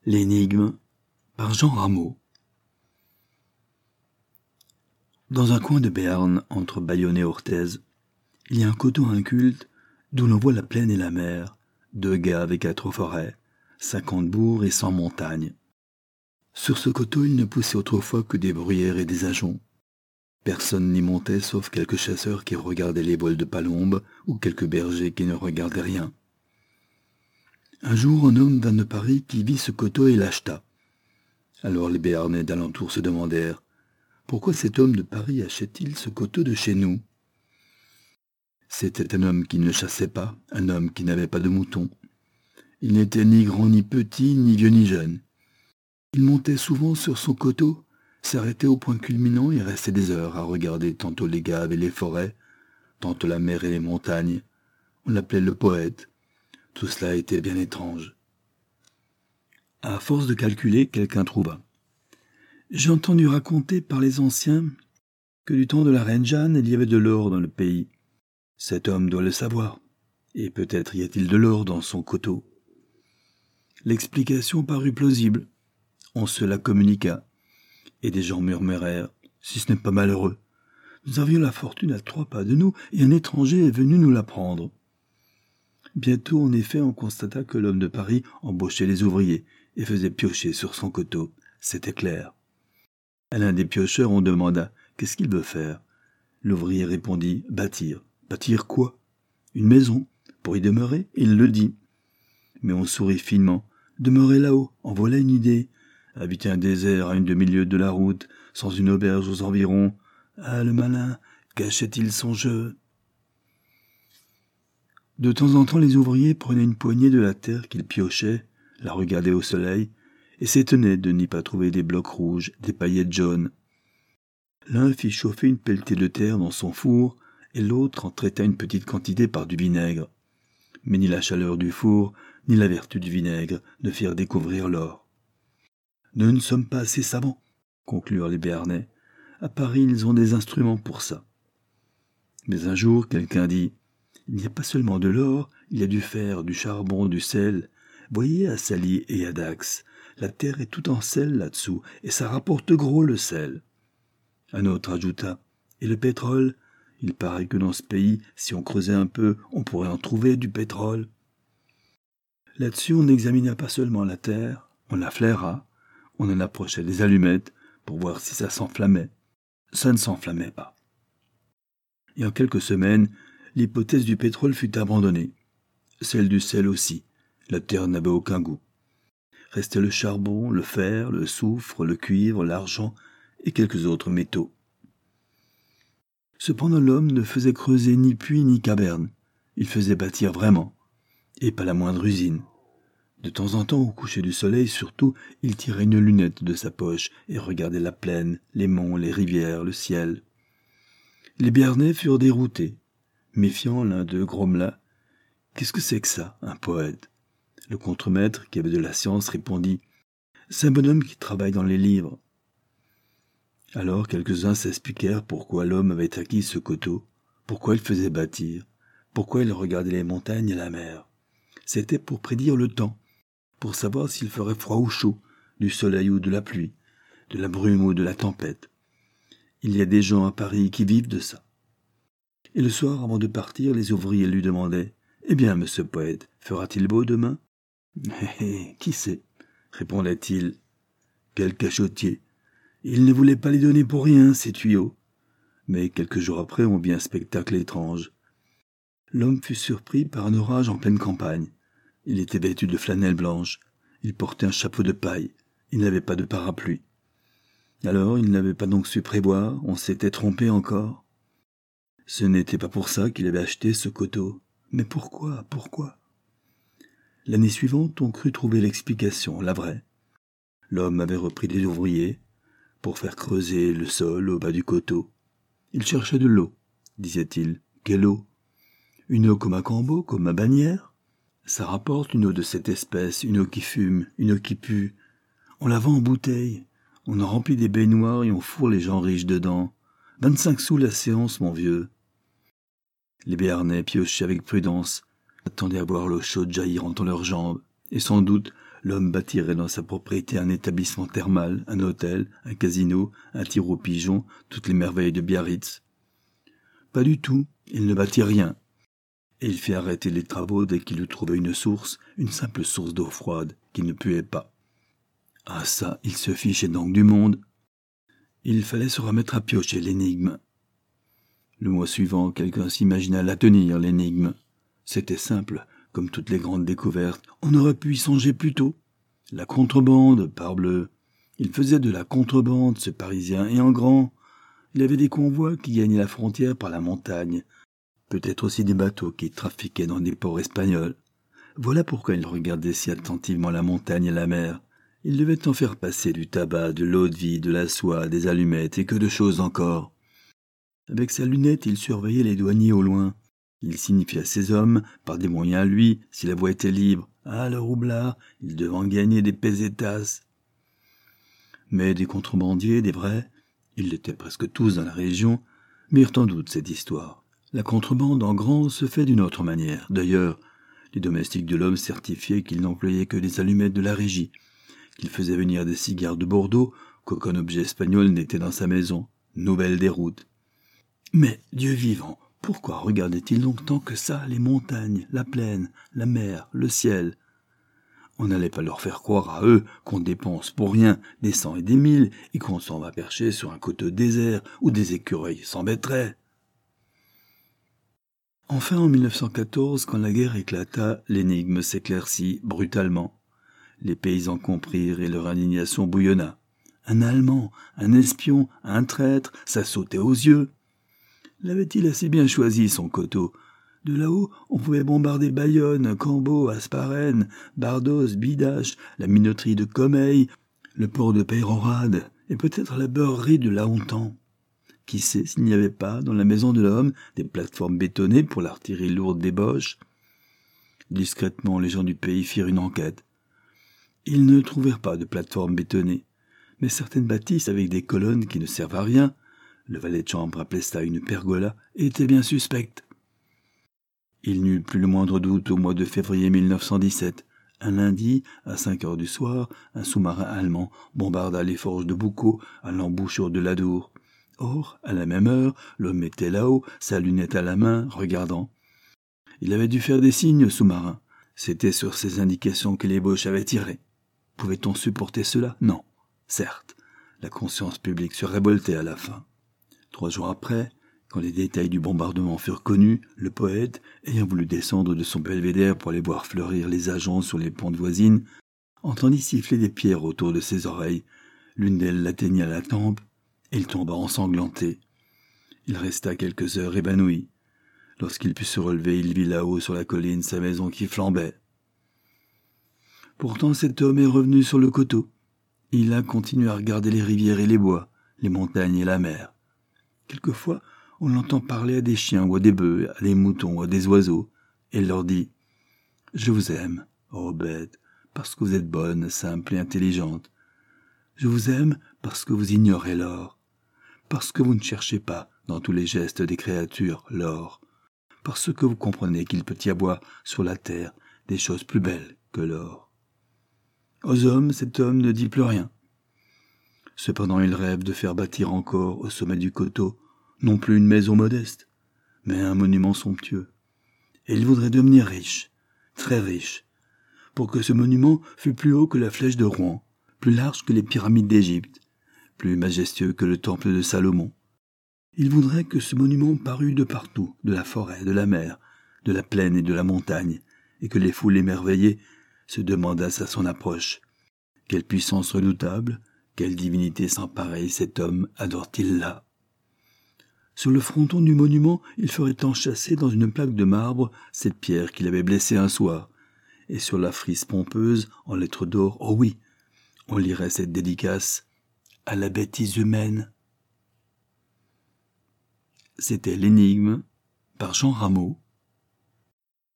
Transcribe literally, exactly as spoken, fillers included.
L'énigme par Jean Rameau. Dans un coin de Béarn, entre Bayonne et Orthez, il y a un coteau inculte d'où l'on voit la plaine et la mer, deux gaves et quatre forêts, cinquante bourgs et cent montagnes. Sur ce coteau, il ne poussait autrefois que des bruyères et des ajoncs. Personne n'y montait sauf quelques chasseurs qui regardaient les vols de palombes ou quelques bergers qui ne regardaient rien. Un jour, un homme vint de Paris qui vit ce coteau et l'acheta. Alors les Béarnais d'alentour se demandèrent « Pourquoi cet homme de Paris achète-t-il ce coteau de chez nous ?» C'était un homme qui ne chassait pas, un homme qui n'avait pas de moutons. Il n'était ni grand ni petit, ni vieux ni jeune. Il montait souvent sur son coteau, s'arrêtait au point culminant et restait des heures à regarder tantôt les gaves et les forêts, tantôt la mer et les montagnes. On l'appelait le poète. Tout cela était bien étrange. À force de calculer, quelqu'un trouva. J'ai entendu raconter par les anciens que du temps de la reine Jeanne, il y avait de l'or dans le pays. Cet homme doit le savoir, et peut-être y a-t-il de l'or dans son coteau. L'explication parut plausible. On se la communiqua, et des gens murmurèrent « Si ce n'est pas malheureux, nous avions la fortune à trois pas de nous, et un étranger est venu nous la prendre. » Bientôt, en effet, on constata que l'homme de Paris embauchait les ouvriers et faisait piocher sur son coteau. C'était clair. À l'un des piocheurs, on demanda « Qu'est-ce qu'il veut faire ?» L'ouvrier répondit « Bâtir. » Bâtir quoi ? Une maison. Pour y demeurer, il le dit. Mais on sourit finement. Demeurer là-haut, en voilà une idée. Habiter un désert à une demi-lieue de la route, sans une auberge aux environs. Ah, le malin, cachait-il son jeu ? De temps en temps, les ouvriers prenaient une poignée de la terre qu'ils piochaient, la regardaient au soleil, et s'étonnaient de n'y pas trouver des blocs rouges, des paillettes jaunes. L'un fit chauffer une pelletée de terre dans son four, et l'autre en traita une petite quantité par du vinaigre. Mais ni la chaleur du four, ni la vertu du vinaigre ne firent découvrir l'or. « Nous ne sommes pas assez savants, » conclurent les Béarnais. « À Paris, ils ont des instruments pour ça. » Mais un jour, quelqu'un dit « Il n'y a pas seulement de l'or, il y a du fer, du charbon, du sel. Voyez à Sally et à Dax, la terre est tout en sel là-dessous, et ça rapporte gros le sel. » Un autre ajouta « Et le pétrole ? Il paraît que dans ce pays, si on creusait un peu, on pourrait en trouver du pétrole. » Là-dessus, on n'examina pas seulement la terre, on la flaira, on en approchait des allumettes pour voir si ça s'enflammait. Ça ne s'enflammait pas. Et en quelques semaines, l'hypothèse du pétrole fut abandonnée. Celle du sel aussi. La terre n'avait aucun goût. Restait le charbon, le fer, le soufre, le cuivre, l'argent et quelques autres métaux. Cependant, l'homme ne faisait creuser ni puits ni caverne. Il faisait bâtir vraiment, et pas la moindre usine. De temps en temps, au coucher du soleil, surtout, il tirait une lunette de sa poche et regardait la plaine, les monts, les rivières, le ciel. Les Béarnais furent déroutés. Méfiant, l'un d'eux grommela « Qu'est-ce que c'est que ça, un poète ?» Le contremaître, qui avait de la science, répondit « C'est un bonhomme qui travaille dans les livres. » Alors quelques-uns s'expliquèrent pourquoi l'homme avait acquis ce coteau, pourquoi il faisait bâtir, pourquoi il regardait les montagnes et la mer. C'était pour prédire le temps, pour savoir s'il ferait froid ou chaud, du soleil ou de la pluie, de la brume ou de la tempête. Il y a des gens à Paris qui vivent de ça. Et le soir, avant de partir, les ouvriers lui demandaient « Eh bien, monsieur le poète, fera-t-il beau demain ?»« Eh, eh, qui sait ?» répondait-il. « Quel cachotier ! Il ne voulait pas les donner pour rien, ces tuyaux. » Mais quelques jours après, on vit un spectacle étrange. L'homme fut surpris par un orage en pleine campagne. Il était vêtu de flanelle blanche. Il portait un chapeau de paille. Il n'avait pas de parapluie. Alors, il n'avait pas donc su prévoir, on s'était trompé encore. Ce n'était pas pour ça qu'il avait acheté ce coteau. Mais pourquoi, pourquoi ? L'année suivante, on crut trouver l'explication, la vraie. L'homme avait repris des ouvriers pour faire creuser le sol au bas du coteau. Il cherchait de l'eau, disait-il. Quelle eau ? Une eau comme à Cambo, comme à Bagnères ? Ça rapporte une eau de cette espèce, une eau qui fume, une eau qui pue. On la vend en bouteille. On en remplit des baignoires et on fourre les gens riches dedans. Vingt-cinq sous la séance, mon vieux. Les Béarnais piochaient avec prudence, attendaient à voir l'eau chaude jaillir entre leurs jambes, et sans doute l'homme bâtirait dans sa propriété un établissement thermal, un hôtel, un casino, un tir aux pigeons, toutes les merveilles de Biarritz. Pas du tout, il ne bâtit rien. Et il fit arrêter les travaux dès qu'il eut trouvé une source, une simple source d'eau froide, qui ne puait pas. Ah ça, il se fichait donc du monde. Il fallait se remettre à piocher l'énigme. Le mois suivant, quelqu'un s'imagina la tenir, l'énigme. C'était simple, comme toutes les grandes découvertes. On aurait pu y songer plus tôt. La contrebande, parbleu. Il faisait de la contrebande, ce Parisien, et en grand. Il avait des convois qui gagnaient la frontière par la montagne. Peut-être aussi des bateaux qui trafiquaient dans des ports espagnols. Voilà pourquoi il regardait si attentivement la montagne et la mer. Il devait en faire passer du tabac, de l'eau-de-vie, de la soie, des allumettes et que de choses encore. Avec sa lunette, il surveillait les douaniers au loin. Il signifiait à ses hommes, par des moyens à lui, si la voie était libre. Ah, le roublard, il devait en gagner des pesetas. Mais des contrebandiers, des vrais, ils l'étaient presque tous dans la région, mirent en doute cette histoire. La contrebande en grand se fait d'une autre manière. D'ailleurs, les domestiques de l'homme certifiaient qu'il n'employait que des allumettes de la régie, qu'il faisait venir des cigares de Bordeaux, qu'aucun objet espagnol n'était dans sa maison. Nouvelle déroute. Mais, Dieu vivant, pourquoi regardait-il donc tant que ça les montagnes, la plaine, la mer, le ciel? On n'allait pas leur faire croire à eux qu'on dépense pour rien des cents et des mille et qu'on s'en va percher sur un coteau désert où des écureuils s'embêteraient. Enfin, en mille neuf cent quatorze, quand la guerre éclata, l'énigme s'éclaircit brutalement. Les paysans comprirent et leur indignation bouillonna. Un Allemand, un espion, un traître, ça sautait aux yeux. L'avait-il assez bien choisi, son coteau? De là-haut, on pouvait bombarder Bayonne, Cambo, Asparène, Bardos, Bidache, la minoterie de Comeilles, le port de Peyrehorade, et peut-être la beurrerie de Lahontan. Qui sait s'il n'y avait pas, dans la maison de l'homme, des plateformes bétonnées pour l'artillerie lourde des Boches? Discrètement, les gens du pays firent une enquête. Ils ne trouvèrent pas de plateformes bétonnées, mais certaines bâtisses avec des colonnes qui ne servent à rien, le valet de chambre appelait ça une pergola, étaient bien suspectes. Il n'y eut plus le moindre doute au mois de février mille neuf cent dix-sept. Un lundi, à cinq heures du soir, un sous-marin allemand bombarda les forges de Boucau à l'embouchure de l'Adour. Or, à la même heure, l'homme était là-haut, sa lunette à la main, regardant. Il avait dû faire des signes, sous-marin. C'était sur ces indications que les Boches avaient tiré. Pouvait-on supporter cela? Non, certes. La conscience publique se révoltait à la fin. Trois jours après, quand les détails du bombardement furent connus, le poète, ayant voulu descendre de son belvédère pour aller voir fleurir les ajoncs sur les pentes voisines, entendit siffler des pierres autour de ses oreilles. L'une d'elles l'atteignit à la tempe, et il tomba ensanglanté. Il resta quelques heures évanoui. Lorsqu'il put se relever, il vit là-haut sur la colline sa maison qui flambait. Pourtant cet homme est revenu sur le coteau. Il a continué à regarder les rivières et les bois, les montagnes et la mer. Quelquefois, on l'entend parler à des chiens ou à des bœufs, à des moutons ou à des oiseaux, et il leur dit « Je vous aime, ô bêtes, parce que vous êtes bonnes, simples et intelligentes. Je vous aime parce que vous ignorez l'or, parce que vous ne cherchez pas, dans tous les gestes des créatures, l'or, parce que vous comprenez qu'il peut y avoir sur la terre des choses plus belles que l'or. » Aux hommes, cet homme ne dit plus rien. Cependant, il rêve de faire bâtir encore, au sommet du coteau, non plus une maison modeste, mais un monument somptueux. Et il voudrait devenir riche, très riche, pour que ce monument fût plus haut que la flèche de Rouen, plus large que les pyramides d'Égypte, plus majestueux que le temple de Salomon. Il voudrait que ce monument parût de partout, de la forêt, de la mer, de la plaine et de la montagne, et que les foules émerveillées se demandassent à son approche. Quelle puissance redoutable, quelle divinité sans pareille cet homme adore-t-il là? Sur le fronton du monument, il ferait enchâsser dans une plaque de marbre cette pierre qu'il avait blessée un soir, et sur la frise pompeuse, en lettres d'or, oh oui, on lirait cette dédicace « À la bêtise humaine ». C'était l'énigme par Jean Rameau,